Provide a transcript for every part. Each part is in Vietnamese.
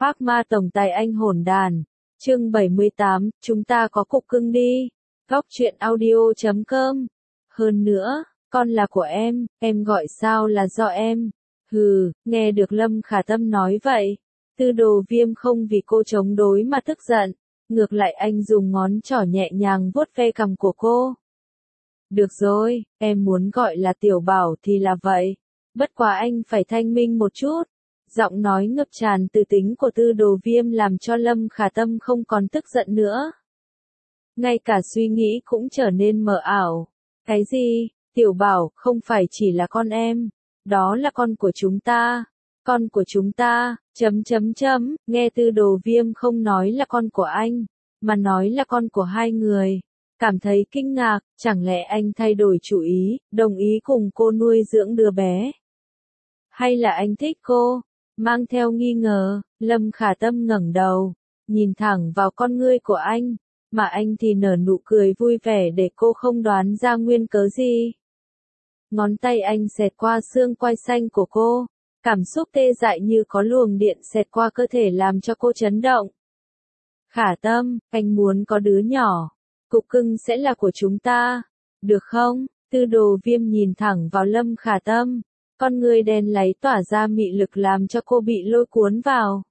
Phác ma tổng tài anh hỗn đàn. Chương 78, chúng ta có cục cưng đi. Góc truyện audio.com. Hơn nữa, con là của em gọi sao là do em. Hừ, nghe được Lâm Khả Tâm nói vậy. Tư Đồ Viêm không vì cô chống đối mà tức giận. Ngược lại anh dùng ngón trỏ nhẹ nhàng vuốt ve cằm của cô. Được rồi, em muốn gọi là tiểu bảo thì là vậy. Bất quá anh phải thanh minh một chút. Giọng nói ngập tràn từ tính của Tư Đồ Viêm làm cho Lâm Khả Tâm không còn tức giận nữa. Ngay cả suy nghĩ cũng trở nên mờ ảo. Cái gì? Tiểu bảo không phải chỉ là con em. Đó là con của chúng ta. Con của chúng ta, nghe Tư Đồ Viêm không nói là con của anh, mà nói là con của hai người. Cảm thấy kinh ngạc, chẳng lẽ anh thay đổi chủ ý, đồng ý cùng cô nuôi dưỡng đứa bé? Hay là anh thích cô? Mang theo nghi ngờ, Lâm Khả Tâm ngẩng đầu, nhìn thẳng vào con ngươi của anh, mà anh thì nở nụ cười vui vẻ để cô không đoán ra nguyên cớ gì. Ngón tay anh xẹt qua xương quai xanh của cô, cảm xúc tê dại như có luồng điện xẹt qua cơ thể làm cho cô chấn động. Khả Tâm, anh muốn có đứa nhỏ, cục cưng sẽ là của chúng ta, được không? Tư Đồ Viêm nhìn thẳng vào Lâm Khả Tâm. Con người đen láy tỏa ra mị lực làm cho cô bị lôi cuốn vào.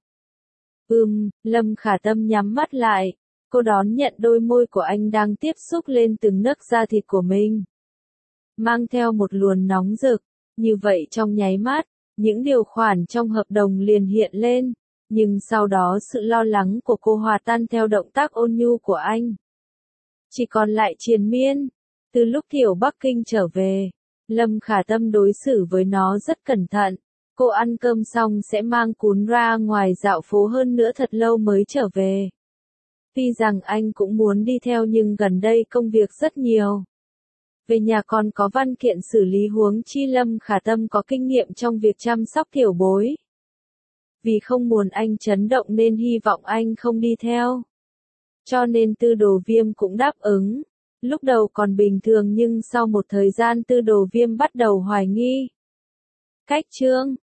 Lâm Khả Tâm nhắm mắt lại. Cô đón nhận đôi môi của anh đang tiếp xúc lên từng nấc da thịt của mình. Mang theo một luồng nóng rực. Như vậy trong nháy mắt, những điều khoản trong hợp đồng liền hiện lên. Nhưng sau đó sự lo lắng của cô hòa tan theo động tác ôn nhu của anh. Chỉ còn lại triền miên. Từ lúc Tiểu Bắc Kinh trở về, Lâm Khả Tâm đối xử với nó rất cẩn thận. Cô ăn cơm xong sẽ mang cún ra ngoài dạo phố hơn nữa thật lâu mới trở về. Tuy rằng anh cũng muốn đi theo nhưng gần đây công việc rất nhiều. Về nhà còn có văn kiện xử lý huống chi Lâm Khả Tâm có kinh nghiệm trong việc chăm sóc tiểu bối. Vì không muốn anh chấn động nên hy vọng anh không đi theo. Cho nên Tư Đồ Viêm cũng đáp ứng. Lúc đầu còn bình thường nhưng sau một thời gian Tư Đồ Viêm bắt đầu hoài nghi. Cách chương